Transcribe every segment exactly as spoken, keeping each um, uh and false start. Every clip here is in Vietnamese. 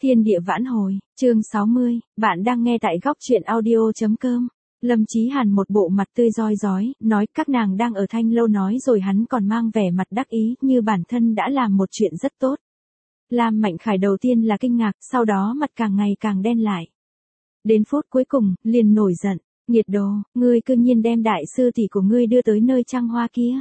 Thiên địa vãn hồi, chương sáu mươi, bạn đang nghe tại góc truyện audio.com. Lâm Chí Hàn một bộ mặt tươi rói rói, nói các nàng đang ở Thanh Lâu nói rồi hắn còn mang vẻ mặt đắc ý như bản thân đã làm một chuyện rất tốt. Lam Mạnh Khải đầu tiên là kinh ngạc, sau đó mặt càng ngày càng đen lại. Đến phút cuối cùng, liền nổi giận, nghiệt đồ, ngươi cư nhiên đem đại sư tỷ của ngươi đưa tới nơi trăng hoa kia.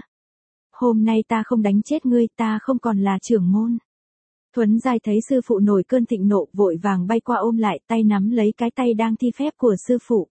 Hôm nay ta không đánh chết ngươi, ta không còn là trưởng môn. Thuấn Giai thấy sư phụ nổi cơn thịnh nộ vội vàng bay qua ôm lại tay nắm lấy cái tay đang thi phép của sư phụ.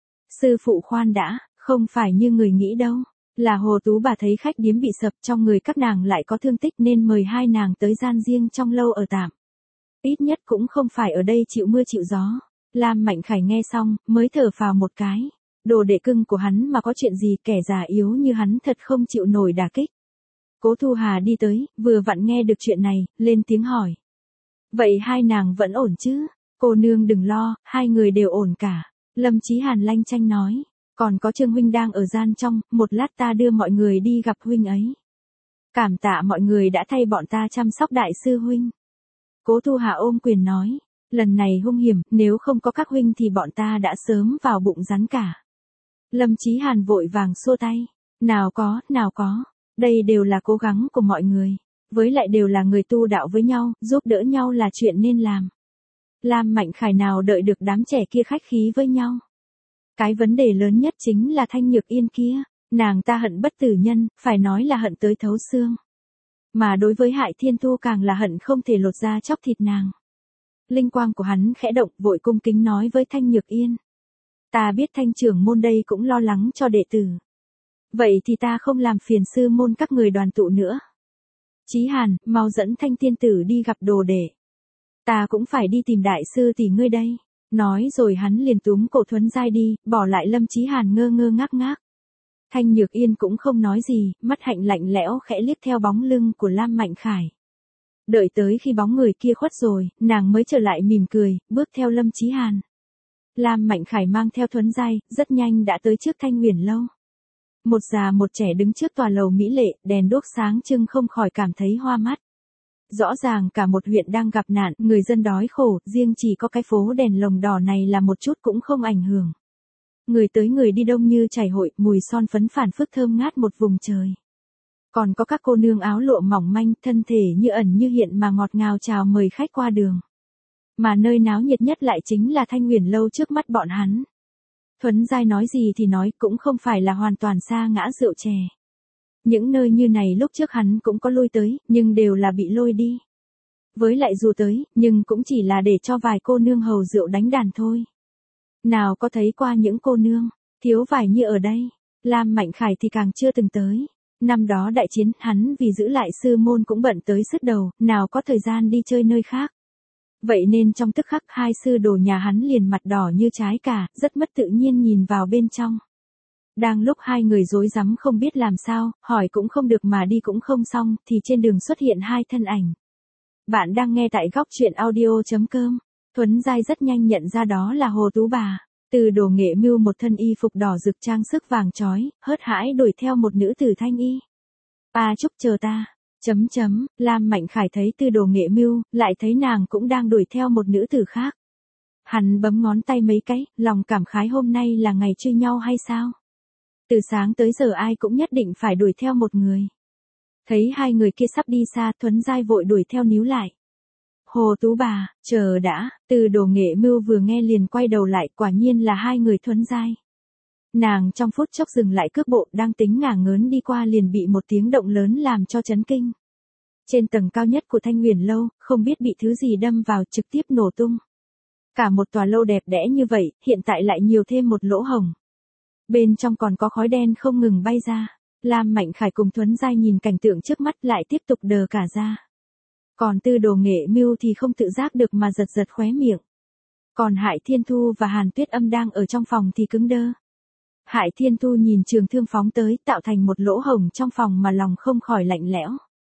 Sư phụ khoan đã, không phải như người nghĩ đâu, là Hồ Tú bà thấy khách điếm bị sập trong người các nàng lại có thương tích nên mời hai nàng tới gian riêng trong lâu ở tạm. Ít nhất cũng không phải ở đây chịu mưa chịu gió. Lam Mạnh Khải nghe xong, mới thở phào một cái. Đồ đệ cưng của hắn mà có chuyện gì kẻ già yếu như hắn thật không chịu nổi đả kích. Cố Thu Hà đi tới, vừa vặn nghe được chuyện này, lên tiếng hỏi. Vậy hai nàng vẫn ổn chứ? Cô nương đừng lo, hai người đều ổn cả. Lâm Chí Hàn lanh chanh nói. Còn có Trương huynh đang ở gian trong, một lát ta đưa mọi người đi gặp huynh ấy. Cảm tạ mọi người đã thay bọn ta chăm sóc đại sư huynh. Cố Thu Hà ôm quyền nói. Lần này hung hiểm, nếu không có các huynh thì bọn ta đã sớm vào bụng rắn cả. Lâm Chí Hàn vội vàng xua tay. Nào có, nào có. Đây đều là cố gắng của mọi người. Với lại đều là người tu đạo với nhau, giúp đỡ nhau là chuyện nên làm. Lam Mạnh Khải nào đợi được đám trẻ kia khách khí với nhau. Cái vấn đề lớn nhất chính là Thanh Nhược Yên kia. Nàng ta hận bất tử nhân, phải nói là hận tới thấu xương. Mà đối với Hại Thiên Thu càng là hận không thể lột da chóc thịt nàng. Linh quang của hắn khẽ động vội cung kính nói với Thanh Nhược Yên. Ta biết Thanh trưởng môn đây cũng lo lắng cho đệ tử. Vậy thì ta không làm phiền sư môn các người đoàn tụ nữa. Chí Hàn, mau dẫn Thanh tiên tử đi gặp đồ đệ. Ta cũng phải đi tìm đại sư tỷ ngươi đây. Nói rồi hắn liền túm cổ Thuấn Giai đi, bỏ lại Lâm Chí Hàn ngơ ngơ ngác ngác. Thanh Nhược Yên cũng không nói gì, mắt hạnh lạnh lẽo khẽ liếc theo bóng lưng của Lam Mạnh Khải. Đợi tới khi bóng người kia khuất rồi, nàng mới trở lại mỉm cười, bước theo Lâm Chí Hàn. Lam Mạnh Khải mang theo Thuấn Giai, rất nhanh đã tới trước Thanh Huyền lâu. Một già một trẻ đứng trước tòa lầu mỹ lệ, đèn đuốc sáng trưng không khỏi cảm thấy hoa mắt. Rõ ràng cả một huyện đang gặp nạn, người dân đói khổ, riêng chỉ có cái phố đèn lồng đỏ này là một chút cũng không ảnh hưởng. Người tới người đi đông như chảy hội, mùi son phấn phản phất thơm ngát một vùng trời. Còn có các cô nương áo lụa mỏng manh, thân thể như ẩn như hiện mà ngọt ngào chào mời khách qua đường. Mà nơi náo nhiệt nhất lại chính là Thanh Huyền lâu trước mắt bọn hắn. Thuấn Giai nói gì thì nói, cũng không phải là hoàn toàn sa ngã rượu chè. Những nơi như này lúc trước hắn cũng có lui tới, nhưng đều là bị lôi đi. Với lại dù tới, nhưng cũng chỉ là để cho vài cô nương hầu rượu đánh đàn thôi. Nào có thấy qua những cô nương, thiếu vải như ở đây. Lam Mạnh Khải thì càng chưa từng tới. Năm đó đại chiến, hắn vì giữ lại sư môn cũng bận tới sứt đầu, nào có thời gian đi chơi nơi khác. Vậy nên trong tức khắc hai sư đồ nhà hắn liền mặt đỏ như trái cà, rất mất tự nhiên nhìn vào bên trong. Đang lúc hai người rối rắm không biết làm sao, hỏi cũng không được mà đi cũng không xong, thì trên đường xuất hiện hai thân ảnh. Bạn đang nghe tại góc truyện audio.com. Thuấn Giai rất nhanh nhận ra đó là Hồ Tú bà. Từ Đồ Nghệ Mưu một thân y phục đỏ rực trang sức vàng chói, hớt hãi đuổi theo một nữ tử thanh y. A Trúc chờ ta. Chấm chấm, Lam Mạnh Khải thấy Từ Đồ Nghệ Mưu, lại thấy nàng cũng đang đuổi theo một nữ tử khác. Hắn bấm ngón tay mấy cái, lòng cảm khái hôm nay là ngày truy nhau hay sao? Từ sáng tới giờ ai cũng nhất định phải đuổi theo một người. Thấy hai người kia sắp đi xa, Thuấn Giai vội đuổi theo níu lại. Hồ Tú bà, chờ đã, Từ Đồ Nghệ Mưu vừa nghe liền quay đầu lại, quả nhiên là hai người Thuấn Giai. Nàng trong phút chốc dừng lại cước bộ, đang tính ngả ngớn đi qua liền bị một tiếng động lớn làm cho chấn kinh. Trên tầng cao nhất của Thanh Huyền lâu, không biết bị thứ gì đâm vào trực tiếp nổ tung. Cả một tòa lâu đẹp đẽ như vậy, hiện tại lại nhiều thêm một lỗ hổng. Bên trong còn có khói đen không ngừng bay ra. Lam Mạnh Khải cùng Thuấn Giai nhìn cảnh tượng trước mắt lại tiếp tục đờ cả ra. Còn Từ Đồ Nghệ Mưu thì không tự giác được mà giật giật khóe miệng. Còn Hại Thiên Thu và Hàn Tuyết Âm đang ở trong phòng thì cứng đơ. Hại Thiên Thu nhìn trường thương phóng tới, tạo thành một lỗ hổng trong phòng mà lòng không khỏi lạnh lẽo.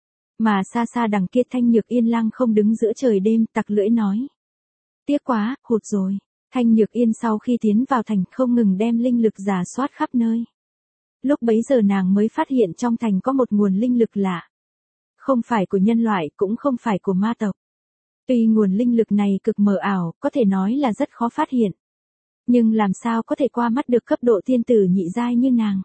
Mà xa xa đằng kia Thanh Nhược Yên lăng không đứng giữa trời đêm, tặc lưỡi nói. Tiếc quá, hụt rồi. Thanh Nhược Yên sau khi tiến vào thành không ngừng đem linh lực rà soát khắp nơi. Lúc bấy giờ nàng mới phát hiện trong thành có một nguồn linh lực lạ. Không phải của nhân loại, cũng không phải của ma tộc. Tuy nguồn linh lực này cực mờ ảo, có thể nói là rất khó phát hiện. Nhưng làm sao có thể qua mắt được cấp độ tiên tử nhị giai như nàng.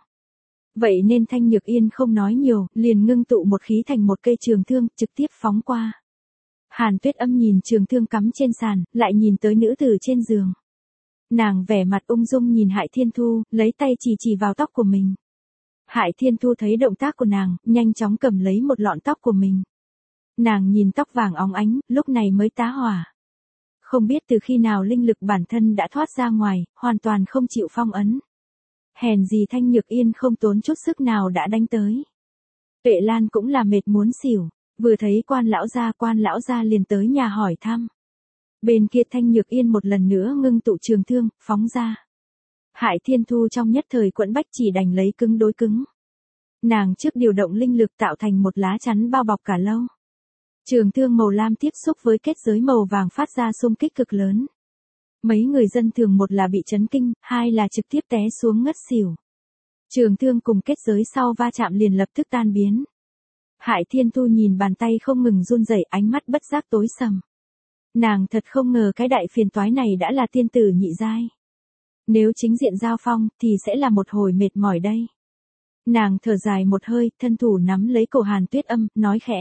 Vậy nên Thanh Nhược Yên không nói nhiều, liền ngưng tụ một khí thành một cây trường thương, trực tiếp phóng qua. Hàn Tuyết Âm nhìn trường thương cắm trên sàn, lại nhìn tới nữ tử trên giường. Nàng vẻ mặt ung dung nhìn Hải Thiên Thu, lấy tay chỉ chỉ vào tóc của mình. Hải Thiên Thu thấy động tác của nàng, nhanh chóng cầm lấy một lọn tóc của mình. Nàng nhìn tóc vàng óng ánh, lúc này mới tá hỏa. Không biết từ khi nào linh lực bản thân đã thoát ra ngoài, hoàn toàn không chịu phong ấn. Hèn gì Thanh Nhược Yên không tốn chút sức nào đã đánh tới. Tuệ Lan cũng là mệt muốn xỉu, vừa thấy quan lão gia quan lão gia liền tới nhà hỏi thăm. Bên kia Thanh Nhược Yên một lần nữa ngưng tụ trường thương, phóng ra. Hải Thiên Thu trong nhất thời quẫn bách chỉ đành lấy cứng đối cứng. Nàng trước điều động linh lực tạo thành một lá chắn bao bọc cả lâu. Trường thương màu lam tiếp xúc với kết giới màu vàng phát ra xung kích cực lớn. Mấy người dân thường một là bị chấn kinh, hai là trực tiếp té xuống ngất xỉu. Trường thương cùng kết giới sau va chạm liền lập tức tan biến. Hải Thiên Thu nhìn bàn tay không ngừng run rẩy, ánh mắt bất giác tối sầm. Nàng thật không ngờ cái đại phiền toái này đã là tiên tử nhị giai. Nếu chính diện giao phong thì sẽ là một hồi mệt mỏi đây. Nàng thở dài một hơi, thân thủ nắm lấy cổ Hàn Tuyết Âm, nói khẽ.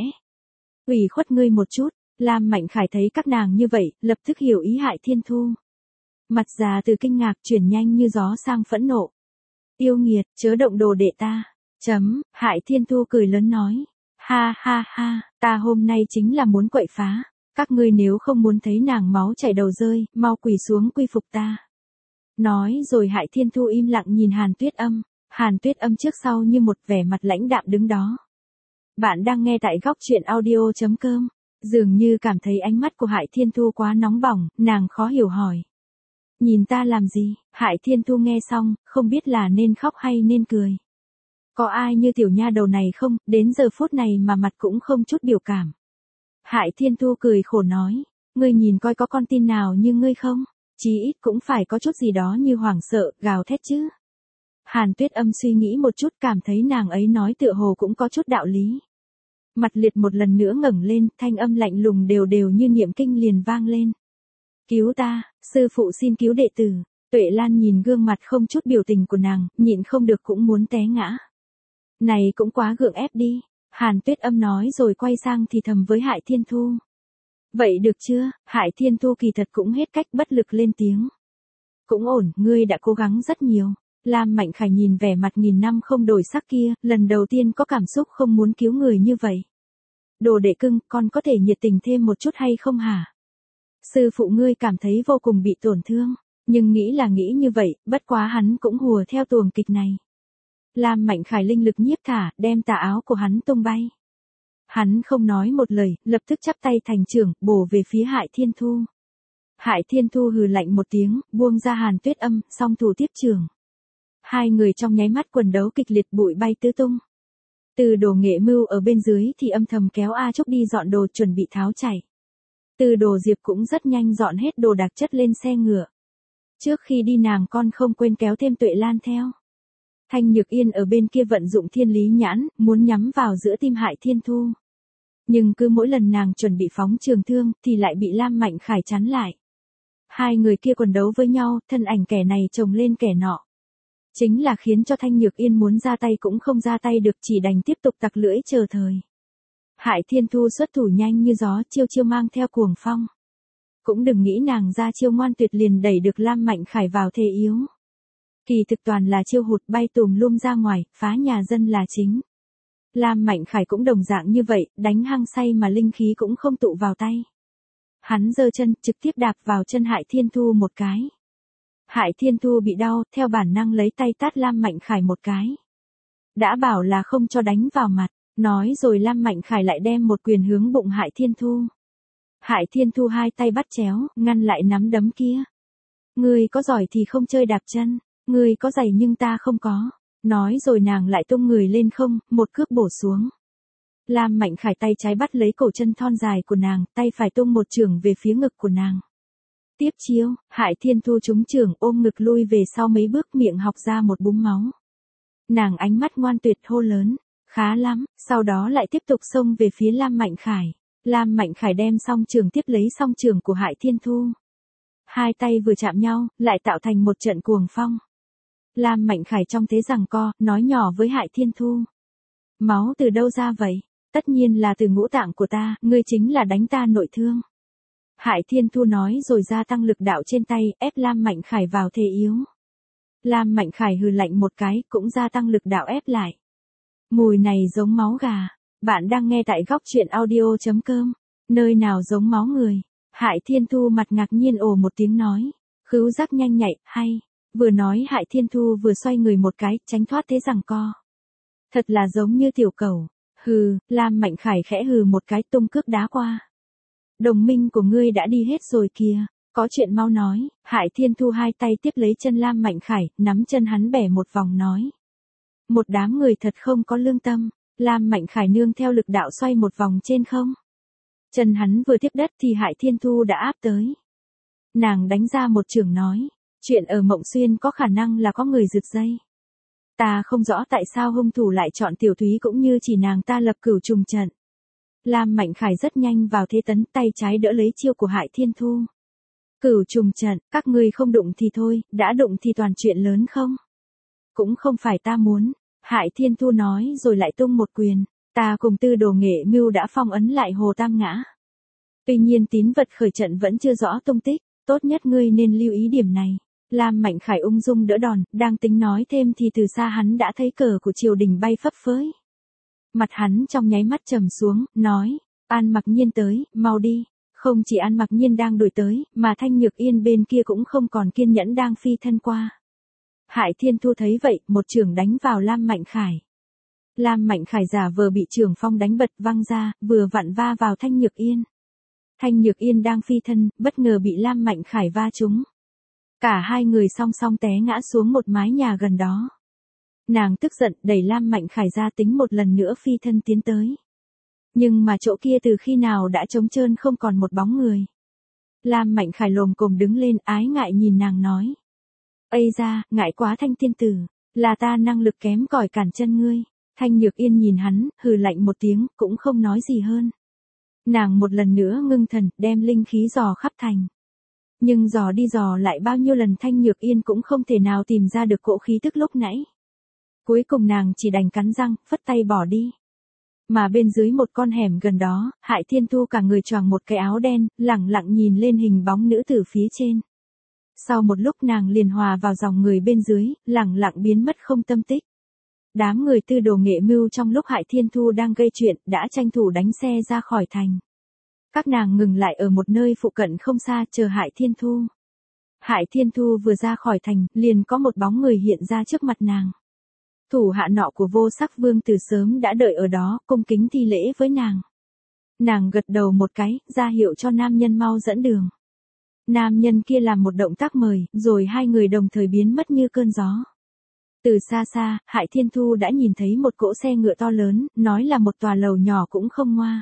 Ủy khuất ngươi một chút. Lam Mạnh Khải thấy các nàng như vậy, lập tức hiểu ý Hải Thiên Thu. Mặt già từ kinh ngạc chuyển nhanh như gió sang phẫn nộ. Yêu nghiệt, chớ động đồ đệ ta. Chấm, Hải Thiên Thu cười lớn nói. Ha ha ha, ta hôm nay chính là muốn quậy phá. Các ngươi nếu không muốn thấy nàng máu chảy đầu rơi, mau quỳ xuống quy phục ta. Nói rồi Hải Thiên Thu im lặng nhìn Hàn Tuyết Âm. Hàn Tuyết Âm trước sau như một vẻ mặt lãnh đạm đứng đó. Bạn đang nghe tại góc truyện audio chấm com. Dường như cảm thấy ánh mắt của Hải Thiên Thu quá nóng bỏng, nàng khó hiểu hỏi. Nhìn ta làm gì? Hải Thiên Thu nghe xong, không biết là nên khóc hay nên cười. Có ai như tiểu nha đầu này không, đến giờ phút này mà mặt cũng không chút biểu cảm. Hải Thiên Thu cười khổ nói, ngươi nhìn coi có con tin nào như ngươi không? Chí ít cũng phải có chút gì đó như hoảng sợ, gào thét chứ. Hàn Tuyết Âm suy nghĩ một chút, cảm thấy nàng ấy nói tựa hồ cũng có chút đạo lý. Mặt liệt một lần nữa ngẩng lên, thanh âm lạnh lùng đều đều như niệm kinh liền vang lên. Cứu ta, sư phụ xin cứu đệ tử. Tuệ Lan nhìn gương mặt không chút biểu tình của nàng, nhịn không được cũng muốn té ngã. Này cũng quá gượng ép đi. Hàn Tuyết Âm nói rồi quay sang thì thầm với Hải Thiên Thu. Vậy được chưa? Hải Thiên Thu kỳ thật cũng hết cách bất lực lên tiếng. Cũng ổn, ngươi đã cố gắng rất nhiều. Lam Mạnh Khải nhìn vẻ mặt nghìn năm không đổi sắc kia, lần đầu tiên có cảm xúc không muốn cứu người như vậy. Đồ đệ cưng, con có thể nhiệt tình thêm một chút hay không hả? Sư phụ ngươi cảm thấy vô cùng bị tổn thương, nhưng nghĩ là nghĩ như vậy, bất quá hắn cũng hùa theo tuồng kịch này. Lam Mạnh Khải linh lực nhiếp thả, đem tà áo của hắn tung bay. Hắn không nói một lời, lập tức chắp tay thành trưởng, bổ về phía Hải Thiên Thu. Hải Thiên Thu hừ lạnh một tiếng, buông ra Hàn Tuyết Âm, song thủ tiếp trường. Hai người trong nháy mắt quần đấu kịch liệt, bụi bay tứ tung. Từ Đồ Nghệ Mưu ở bên dưới thì âm thầm kéo A Trúc đi dọn đồ chuẩn bị tháo chạy. Từ Đồ Diệp cũng rất nhanh dọn hết đồ đạc chất lên xe ngựa. Trước khi đi nàng con không quên kéo thêm Tuệ Lan theo. Thanh Nhược Yên ở bên kia vận dụng thiên lý nhãn, muốn nhắm vào giữa tim Hải Thiên Thu. Nhưng cứ mỗi lần nàng chuẩn bị phóng trường thương thì lại bị Lam Mạnh Khải chắn lại. Hai người kia quần đấu với nhau, thân ảnh kẻ này chồng lên kẻ nọ. Chính là khiến cho Thanh Nhược Yên muốn ra tay cũng không ra tay được, chỉ đành tiếp tục tặc lưỡi chờ thời. Hải Thiên Thu xuất thủ nhanh như gió, chiêu chiêu mang theo cuồng phong. Cũng đừng nghĩ nàng ra chiêu ngoan tuyệt liền đẩy được Lam Mạnh Khải vào thế yếu. Kỳ thực toàn là chiêu hụt, bay tùm lum ra ngoài, phá nhà dân là chính. Lam Mạnh Khải cũng đồng dạng như vậy, đánh hăng say mà linh khí cũng không tụ vào tay. Hắn giơ chân, trực tiếp đạp vào chân Hải Thiên Thu một cái. Hải Thiên Thu bị đau, theo bản năng lấy tay tát Lam Mạnh Khải một cái. Đã bảo là không cho đánh vào mặt, nói rồi Lam Mạnh Khải lại đem một quyền hướng bụng Hải Thiên Thu. Hải Thiên Thu hai tay bắt chéo, ngăn lại nắm đấm kia. Ngươi có giỏi thì không chơi đạp chân, ngươi có giày nhưng ta không có. Nói rồi nàng lại tung người lên không, một cước bổ xuống. Lam Mạnh Khải tay trái bắt lấy cổ chân thon dài của nàng, tay phải tung một chưởng về phía ngực của nàng. Tiếp chiêu, Hải Thiên Thu trúng chưởng ôm ngực lui về sau mấy bước, miệng học ra một búng máu. Nàng ánh mắt ngoan tuyệt hô lớn, khá lắm, sau đó lại tiếp tục xông về phía Lam Mạnh Khải. Lam Mạnh Khải đem song trường tiếp lấy song trường của Hải Thiên Thu. Hai tay vừa chạm nhau, lại tạo thành một trận cuồng phong. Lam Mạnh Khải trong thế giằng co, nói nhỏ với Hải Thiên Thu. Máu từ đâu ra vậy? Tất nhiên là từ ngũ tạng của ta, ngươi chính là đánh ta nội thương. Hải Thiên Thu nói rồi gia tăng lực đạo trên tay, ép Lam Mạnh Khải vào thế yếu. Lam Mạnh Khải hừ lạnh một cái, cũng gia tăng lực đạo ép lại. Mùi này giống máu gà. Bạn đang nghe tại góc truyện audio chấm com. Nơi nào giống máu người? Hải Thiên Thu mặt ngạc nhiên ồ một tiếng nói. Khứu giác nhanh nhạy, hay. Vừa nói Hải Thiên Thu vừa xoay người một cái, tránh thoát thế giằng co. Thật là giống như tiểu cẩu. Hừ, Lam Mạnh Khải khẽ hừ một cái tung cước đá qua. Đồng minh của ngươi đã đi hết rồi kìa. Có chuyện mau nói. Hải Thiên Thu hai tay tiếp lấy chân Lam Mạnh Khải, nắm chân hắn bẻ một vòng nói. Một đám người thật không có lương tâm. Lam Mạnh Khải nương theo lực đạo xoay một vòng trên không. Chân hắn vừa tiếp đất thì Hải Thiên Thu đã áp tới. Nàng đánh ra một chưởng nói. Chuyện ở Mộng Xuyên có khả năng là có người giật dây. Ta không rõ tại sao hung thủ lại chọn Tiểu Thúy cũng như chỉ nàng ta lập cửu trùng trận. Lam Mạnh Khải rất nhanh vào thế tấn, tay trái đỡ lấy chiêu của Hải Thiên Thu. Cửu trùng trận, các ngươi không đụng thì thôi, đã đụng thì toàn chuyện lớn không? Cũng không phải ta muốn. Hải Thiên Thu nói rồi lại tung một quyền. Ta cùng Tư Đồ Nghệ Mưu đã phong ấn lại Hồ Tam Ngã. Tuy nhiên tín vật khởi trận vẫn chưa rõ tung tích, tốt nhất ngươi nên lưu ý điểm này. Lam Mạnh Khải ung dung đỡ đòn, đang tính nói thêm thì từ xa hắn đã thấy cờ của triều đình bay phấp phới. Mặt hắn trong nháy mắt trầm xuống, nói, An Mặc Nhiên tới, mau đi. Không chỉ An Mặc Nhiên đang đuổi tới, mà Thanh Nhược Yên bên kia cũng không còn kiên nhẫn đang phi thân qua. Hải Thiên Thu thấy vậy, một chưởng đánh vào Lam Mạnh Khải. Lam Mạnh Khải giả vờ bị chưởng phong đánh bật văng ra, vừa vặn va vào Thanh Nhược Yên. Thanh Nhược Yên đang phi thân, bất ngờ bị Lam Mạnh Khải va trúng. Cả hai người song song té ngã xuống một mái nhà gần đó. Nàng tức giận đẩy Lam Mạnh Khải ra tính một lần nữa phi thân tiến tới. Nhưng mà chỗ kia từ khi nào đã trống trơn không còn một bóng người. Lam Mạnh Khải lồm cồm đứng lên ái ngại nhìn nàng nói. Ây da, ngại quá Thanh tiên tử, là ta năng lực kém cỏi cản chân ngươi. Thanh Nhược Yên nhìn hắn, hừ lạnh một tiếng, cũng không nói gì hơn. Nàng một lần nữa ngưng thần, đem linh khí dò khắp thành. Nhưng dò đi dò lại bao nhiêu lần Thanh Nhược Yên cũng không thể nào tìm ra được cỗ khí tức lúc nãy. Cuối cùng nàng chỉ đành cắn răng, phất tay bỏ đi. Mà bên dưới một con hẻm gần đó, Hải Thiên Thu cả người choàng một cái áo đen, lẳng lặng nhìn lên hình bóng nữ tử phía trên. Sau một lúc nàng liền hòa vào dòng người bên dưới, lẳng lặng biến mất không tâm tích. Đám người Tư Đồ Nghệ Mưu trong lúc Hải Thiên Thu đang gây chuyện, đã tranh thủ đánh xe ra khỏi thành. Các nàng ngừng lại ở một nơi phụ cận không xa chờ Hải Thiên Thu. Hải Thiên Thu vừa ra khỏi thành, liền có một bóng người hiện ra trước mặt nàng. Thủ hạ nọ của Vô Sắc Vương từ sớm đã đợi ở đó, cung kính thi lễ với nàng. Nàng gật đầu một cái, ra hiệu cho nam nhân mau dẫn đường. Nam nhân kia làm một động tác mời, rồi hai người đồng thời biến mất như cơn gió. Từ xa xa, Hải Thiên Thu đã nhìn thấy một cỗ xe ngựa to lớn, nói là một tòa lầu nhỏ cũng không ngoa.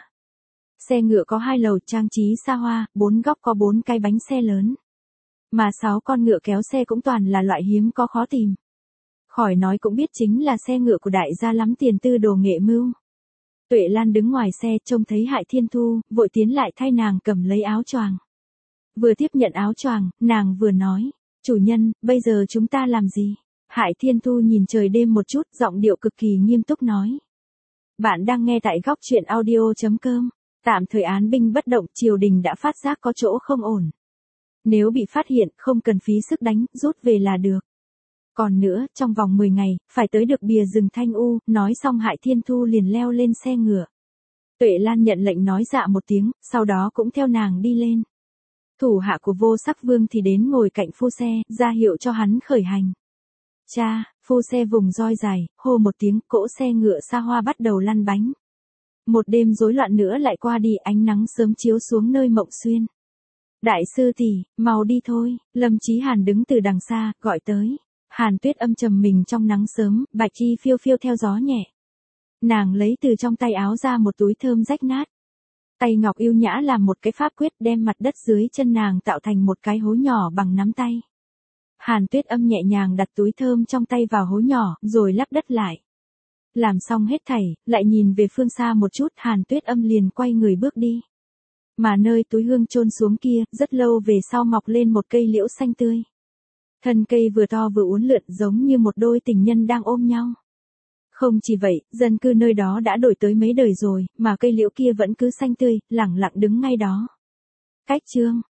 Xe ngựa có hai lầu trang trí xa hoa, bốn góc có bốn cái bánh xe lớn. Mà sáu con ngựa kéo xe cũng toàn là loại hiếm có khó tìm. Khỏi nói cũng biết chính là xe ngựa của đại gia lắm tiền Tư Đồ Nghệ Mưu. Tuệ Lan đứng ngoài xe trông thấy Hải Thiên Thu, vội tiến lại thay nàng cầm lấy áo choàng. Vừa tiếp nhận áo choàng, nàng vừa nói, chủ nhân, bây giờ chúng ta làm gì? Hải Thiên Thu nhìn trời đêm một chút, giọng điệu cực kỳ nghiêm túc nói. Bạn đang nghe tại góc truyện audio chấm com. Tạm thời án binh bất động, triều đình đã phát giác có chỗ không ổn. Nếu bị phát hiện, không cần phí sức đánh, rút về là được. Còn nữa, trong vòng mười ngày, phải tới được bìa rừng Thanh U, nói xong Hải Thiên Thu liền leo lên xe ngựa. Tuệ Lan nhận lệnh nói dạ một tiếng, sau đó cũng theo nàng đi lên. Thủ hạ của Vô Sắc Vương thì đến ngồi cạnh phu xe, ra hiệu cho hắn khởi hành. Cha, phu xe vùng roi dài, hô một tiếng, cỗ xe ngựa xa hoa bắt đầu lăn bánh. Một đêm rối loạn nữa lại qua đi, ánh nắng sớm chiếu xuống nơi Mộng Xuyên. Đại sư tỷ, mau đi thôi, Lâm Chí Hàn đứng từ đằng xa, gọi tới. Hàn Tuyết âm trầm mình trong nắng sớm, bạch y phiêu phiêu theo gió nhẹ. Nàng lấy từ trong tay áo ra một túi thơm rách nát. Tay ngọc yêu nhã làm một cái pháp quyết đem mặt đất dưới chân nàng tạo thành một cái hố nhỏ bằng nắm tay. Hàn Tuyết âm nhẹ nhàng đặt túi thơm trong tay vào hố nhỏ, rồi lắp đất lại. Làm xong hết thảy, lại nhìn về phương xa một chút, Hàn Tuyết âm liền quay người bước đi. Mà nơi túi hương chôn xuống kia, rất lâu về sau mọc lên một cây liễu xanh tươi. Thân cây vừa to vừa uốn lượn giống như một đôi tình nhân đang ôm nhau. Không chỉ vậy, dân cư nơi đó đã đổi tới mấy đời rồi, mà cây liễu kia vẫn cứ xanh tươi, lẳng lặng đứng ngay đó. Cách chương